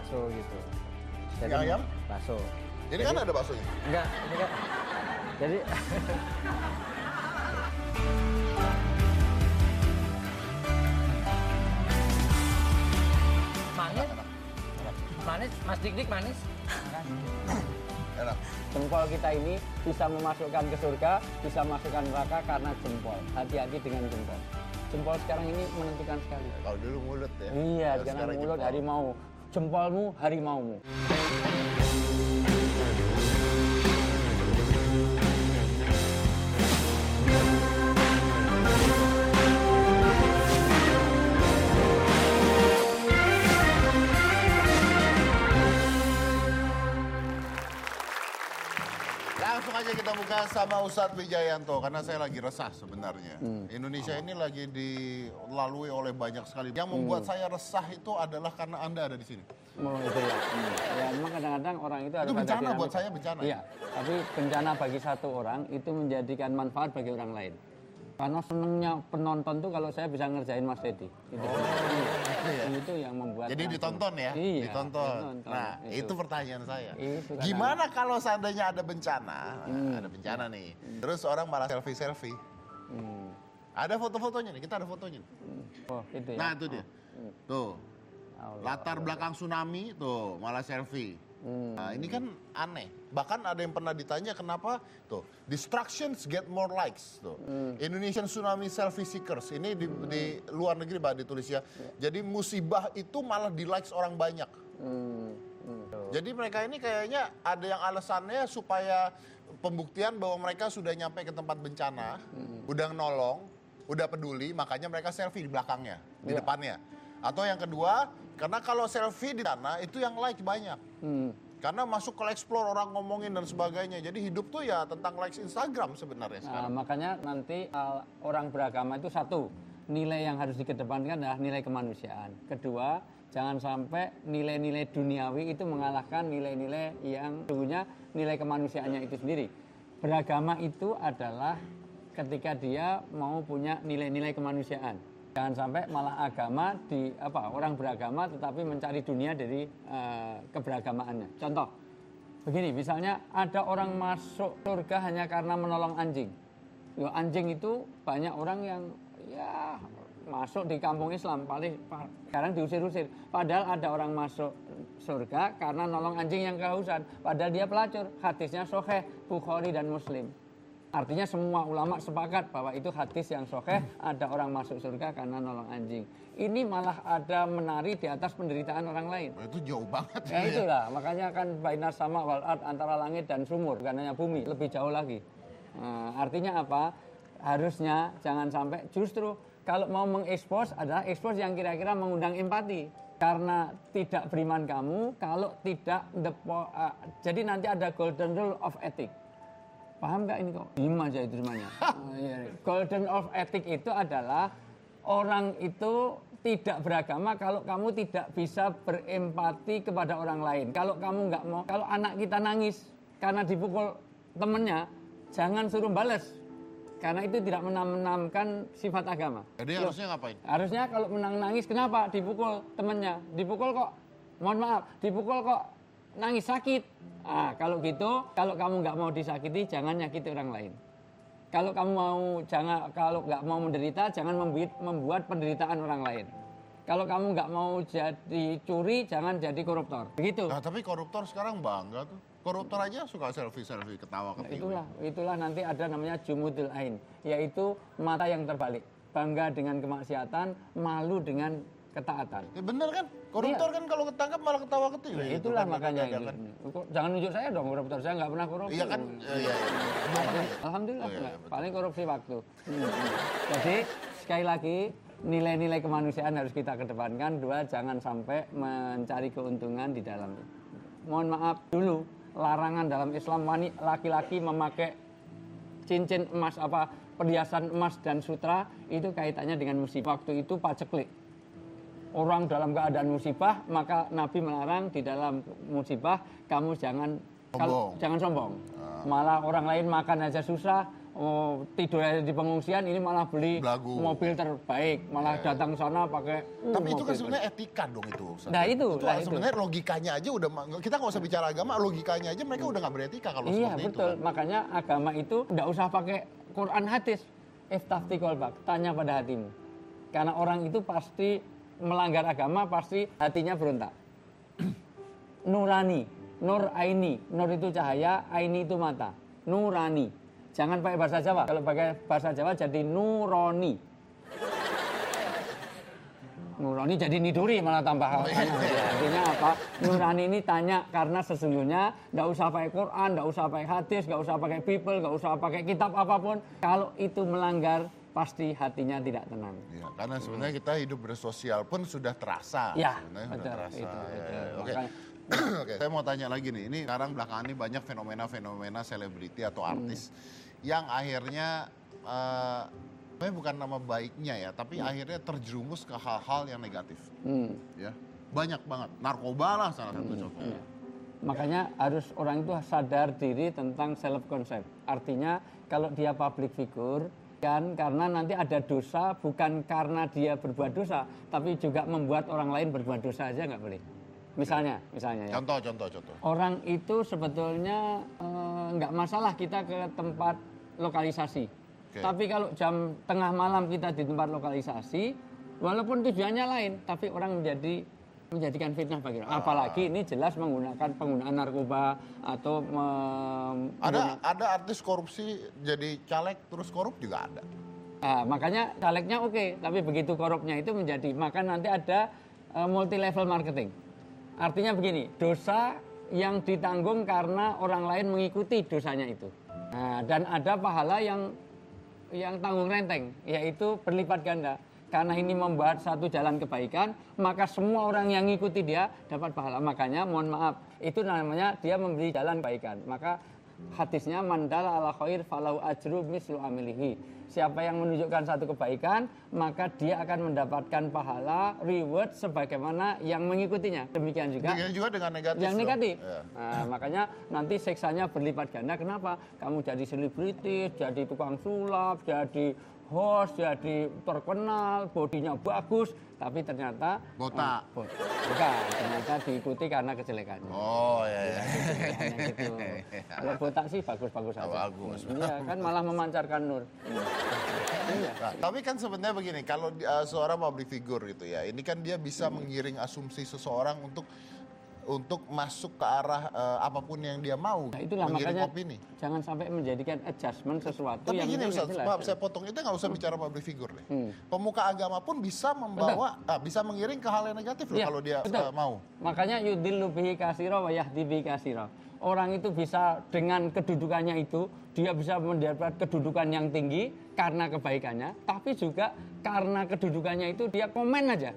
bakso gitu. Jadi ayam? bakso. Ini kan ada baksonya. Enggak, ini kan. Jadi manis, Mas Dik manis. Enak. Jempol kita ini bisa memasukkan ke surga, bisa masukkan neraka karena jempol. Hati-hati dengan jempol. Jempol sekarang ini menentukan sekali. Kalau dulu mulut ya. Iya, sekarang mulut jempol. harimau. Jempolmu harimaumu. Langsung aja kita buka sama Ustadz Wijayanto karena saya lagi resah sebenarnya. Indonesia ini lagi dilalui oleh banyak sekali. Yang membuat saya resah itu adalah karena Anda ada di sini. Oh, itu ya. Ya, memang kadang-kadang orang itu harus Itu bencana ada dinamika. buat saya, bencana. Iya, tapi bencana bagi satu orang itu menjadikan manfaat bagi orang lain. Karena senengnya penonton tuh kalau saya bisa ngerjain Mas Dedi. Itu, itu yang membuat. Jadi ditonton ya? Iya, ditonton. ditonton. Nah, itu pertanyaan saya. Itu kan Gimana kalau seandainya ada bencana? Nah, ada bencana nih. Terus orang malah selfie-selfie. Ada foto-fotonya nih, kita ada fotonya. Oh, itu ya. Nah, itu dia. Tuh. Allah. Latar belakang tsunami tuh malah selfie. Nah, ini kan aneh. Bahkan ada yang pernah ditanya kenapa tuh distractions get more likes tuh. Indonesian Tsunami Selfie Seekers ini di luar negeri Pak ditulis ya. Jadi musibah itu malah di likes orang banyak. Jadi mereka ini kayaknya ada yang alasannya supaya pembuktian bahwa mereka sudah nyampe ke tempat bencana, udah nolong, udah peduli, makanya mereka selfie di belakangnya, di depannya. Atau yang kedua, karena kalau selfie di sana itu yang like banyak. Karena masuk ke explore orang ngomongin dan sebagainya. Jadi hidup tuh ya tentang likes Instagram sebenarnya sekarang. Makanya nanti orang beragama itu satu, nilai yang harus dikedepankan adalah nilai kemanusiaan. Kedua, jangan sampai nilai-nilai duniawi itu mengalahkan nilai-nilai yang dulunya nilai kemanusiaannya itu sendiri. Beragama itu adalah ketika dia mau punya nilai-nilai kemanusiaan. Jangan sampai malah agama orang beragama tetapi mencari dunia dari keberagamaannya. Contoh, begini, misalnya ada orang masuk surga hanya karena menolong anjing. Anjing itu banyak orang yang ya masuk di kampung Islam, paling sekarang diusir-usir. Padahal ada orang masuk surga karena nolong anjing yang kehausan. Padahal dia pelacur. Hadisnya sahih Bukhari dan Muslim. Artinya semua ulama sepakat bahwa itu hadis yang sahih, ada orang masuk surga karena nolong anjing. Ini malah ada menari di atas penderitaan orang lain. Itu jauh banget. Ya itulah, makanya kan bainas sama wal ard, antara langit dan sumur, bukan hanya bumi, lebih jauh lagi. Artinya apa? Harusnya jangan sampai justru kalau mau mengekspos adalah ekspos yang kira-kira mengundang empati. Karena tidak beriman kamu, kalau tidak jadi nanti ada golden rule of ethics. Paham nggak ini kok? Gimana aja itu semuanya. Golden of ethic itu adalah orang itu tidak beragama kalau kamu tidak bisa berempati kepada orang lain. Kalau kamu nggak mau, kalau anak kita nangis karena dipukul temennya, jangan suruh balas. Karena itu tidak menanamkan sifat agama. Jadi harusnya ngapain? Harusnya kalau nangis kenapa? Dipukul temennya. Dipukul kok, mohon maaf, dipukul kok nangis sakit. Kalau gitu, kalau kamu nggak mau disakiti, jangan nyakiti orang lain. Kalau kamu kalau nggak mau menderita, jangan membuat penderitaan orang lain. Kalau kamu nggak mau jadi curi, jangan jadi koruptor. Begitu. Nah, tapi koruptor sekarang bangga tuh. Koruptor aja suka selfie-selfie, ketawa-ketiwi. Itulah nanti ada namanya jumudul ain, yaitu mata yang terbalik. Bangga dengan kemaksiatan, malu dengan ketaatan. Ya bener kan? Koruptor kan kalau ketangkap malah ketawa-ketiwi. Ya, itulah makanya itu. Jangan nunjuk saya dong koruptor, saya nggak pernah korupsi. Iya kan? Iya. Alhamdulillah, iya, paling korupsi waktu. Jadi sekali lagi nilai-nilai kemanusiaan harus kita kedepankan. Dua, jangan sampai mencari keuntungan di dalamnya. Mohon maaf dulu, larangan dalam Islam laki-laki memakai cincin emas perhiasan emas dan sutra itu kaitannya dengan musibah. Waktu itu paceklik. Orang dalam keadaan musibah, maka Nabi melarang di dalam musibah kamu jangan sombong. Malah orang lain makan aja susah, tidur di pengungsian, ini malah beli Belagu. mobil terbaik, malah datang sana pakai Tapi itu kan mobil sebenarnya etika dong itu. Nah, itu Sebenarnya logikanya aja udah, kita nggak usah bicara agama, logikanya aja mereka udah nggak beretika kalau Iya seperti betul, itu. Kan? makanya agama itu nggak usah pakai Quran hadis. Iftafti qalbak, tanya pada hatimu. Karena orang itu pasti melanggar agama, pasti hatinya berontak. Nurani, nur aini, nur itu cahaya, aini itu mata. Nurani, jangan pakai bahasa Jawa. Kalau pakai bahasa Jawa jadi nuroni. Nurani jadi niduri malah tambah. Artinya apa? Nurani ini tanya karena sesungguhnya nggak usah pakai Quran, nggak usah pakai hadis, nggak usah pakai people, nggak usah pakai kitab apapun. Kalau itu melanggar, pasti hatinya tidak tenang. Ya, karena sebenarnya kita hidup bersosial pun sudah terasa. Ya, Sebenarnya betul, sudah terasa. itu, Ya, betul. ya. Oke. Makanya- Oke, saya mau tanya lagi nih. Ini sekarang belakangan ini banyak fenomena-fenomena selebriti atau artis yang akhirnya sebenarnya bukan nama baiknya ya, tapi akhirnya terjerumus ke hal-hal yang negatif. Ya, banyak banget. Narkoba lah salah satu contohnya. Makanya harus orang itu sadar diri tentang self concept. Artinya kalau dia public figure kan karena nanti ada dosa bukan karena dia berbuat dosa, tapi juga membuat orang lain berbuat dosa aja nggak boleh. Misalnya ya. Contoh. Orang itu sebetulnya nggak masalah kita ke tempat lokalisasi. Oke. Tapi kalau jam tengah malam kita di tempat lokalisasi, walaupun tujuannya lain, tapi orang menjadikan fitnah bagi orang. Apalagi ini jelas menggunakan penggunaan narkoba atau Ada artis korupsi jadi caleg terus korup juga ada. makanya calegnya oke, tapi begitu korupnya itu menjadi, maka nanti ada multi level marketing. Artinya begini, dosa yang ditanggung karena orang lain mengikuti dosanya itu. Nah, dan ada pahala yang tanggung renteng, yaitu berlipat ganda. Karena ini membuat satu jalan kebaikan, maka semua orang yang ngikuti dia dapat pahala. Makanya mohon maaf, itu namanya dia memberi jalan kebaikan. Maka hadisnya mandala ala khair falau ajru mislu amilihi. Siapa yang menunjukkan satu kebaikan, maka dia akan mendapatkan pahala, reward sebagaimana yang mengikutinya. Demikian juga dengan negatif. yang negatif. Ya. Nah, makanya nanti siksanya berlipat ganda. Kenapa? Kamu jadi selebritis, jadi tukang sulap, jadi host, jadi terkenal, bodinya bagus, tapi ternyata Botak. bukan, ternyata diikuti karena kejelekannya. Oh ya. Hanya gitu. Kalau botak sih bagus-bagus aja. Bagus. Iya, kan malah memancarkan nur. Iya. Nah, tapi kan sebenarnya begini, kalau seorang public figure gitu ya, ini kan dia bisa mengiring asumsi seseorang untuk masuk ke arah apapun yang dia mau, Nah, itulah mengiring makanya opini. jangan sampai menjadikan adjustment sesuatu Tapi yang gini itu nggak Ustaz, jelas. maaf saya potong, itu nggak usah bicara public figure deh. Pemuka agama pun bisa bisa mengiring ke hal yang negatif loh Iya, kalau dia betul. mau. Makanya yudillu bihi katsira wa yahdi bihi katsira. Orang itu bisa dengan kedudukannya itu, dia bisa mendapat kedudukan yang tinggi karena kebaikannya, tapi juga karena kedudukannya itu dia komen aja.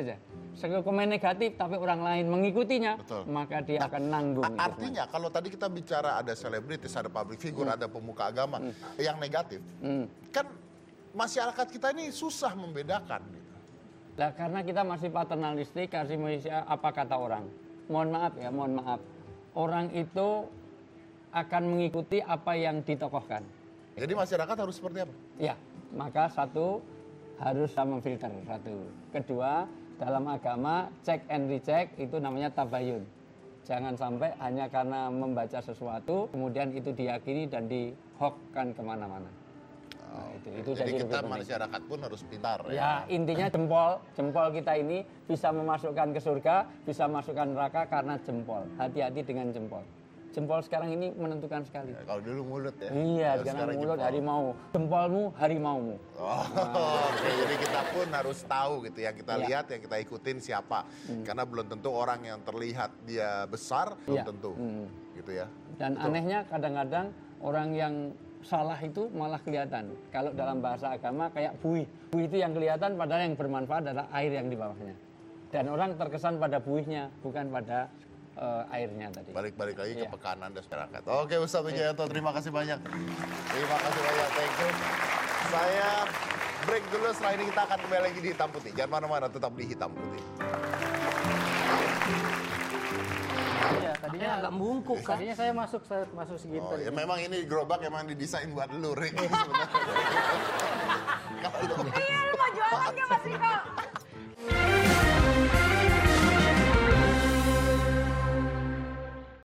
Komen negatif, tapi orang lain mengikutinya, Betul. maka dia akan nanggung. itu Artinya kalau tadi kita bicara ada selebritis, ada public figure, ada pemuka agama yang negatif, kan masyarakat kita ini susah membedakan. Gitu. Lah karena kita masih paternalistik, kasih manusia apa kata orang. Mohon maaf. Orang itu akan mengikuti apa yang ditokohkan. Jadi masyarakat harus seperti apa? Ya, maka satu harus memfilter satu. Kedua, dalam agama cek and recheck itu namanya tabayun. Jangan sampai hanya karena membaca sesuatu kemudian itu diyakini dan dihokkan kemana-mana. Nah, itu Jadi lebih kita penting. masyarakat pun harus pintar Ya, intinya jempol kita ini bisa memasukkan ke surga, bisa masukkan neraka karena jempol. Hati-hati dengan jempol. Jempol sekarang ini menentukan sekali. Ya, kalau dulu mulut ya. Iya, Kalau sekarang mulut jempol. harimau. Jempolmu harimaumu. Oh, oke. Jadi kita pun harus tahu gitu yang kita lihat, yang kita ikutin siapa. Karena belum tentu orang yang terlihat dia besar, belum tentu. Gitu ya. Dan anehnya kadang-kadang orang yang salah itu malah kelihatan. Kalau dalam bahasa agama kayak buih. Buih itu yang kelihatan padahal yang bermanfaat adalah air yang di bawahnya. Dan orang terkesan pada buihnya, bukan pada airnya tadi. Balik-balik lagi ke Iya. pekanan masyarakat. Oke Ustaz Wijayanto, terima kasih banyak. Terima kasih banyak, thank you. Saya break dulu, setelah ini kita akan kembali lagi di Hitam Putih. Jangan mana-mana, tetap di Hitam Putih. Iya, tadinya agak membungkuk kan. Tadinya saya masuk segini Oh, tadi. ya memang ini gerobak emang didesain buat lu, Rick. Sebenarnya.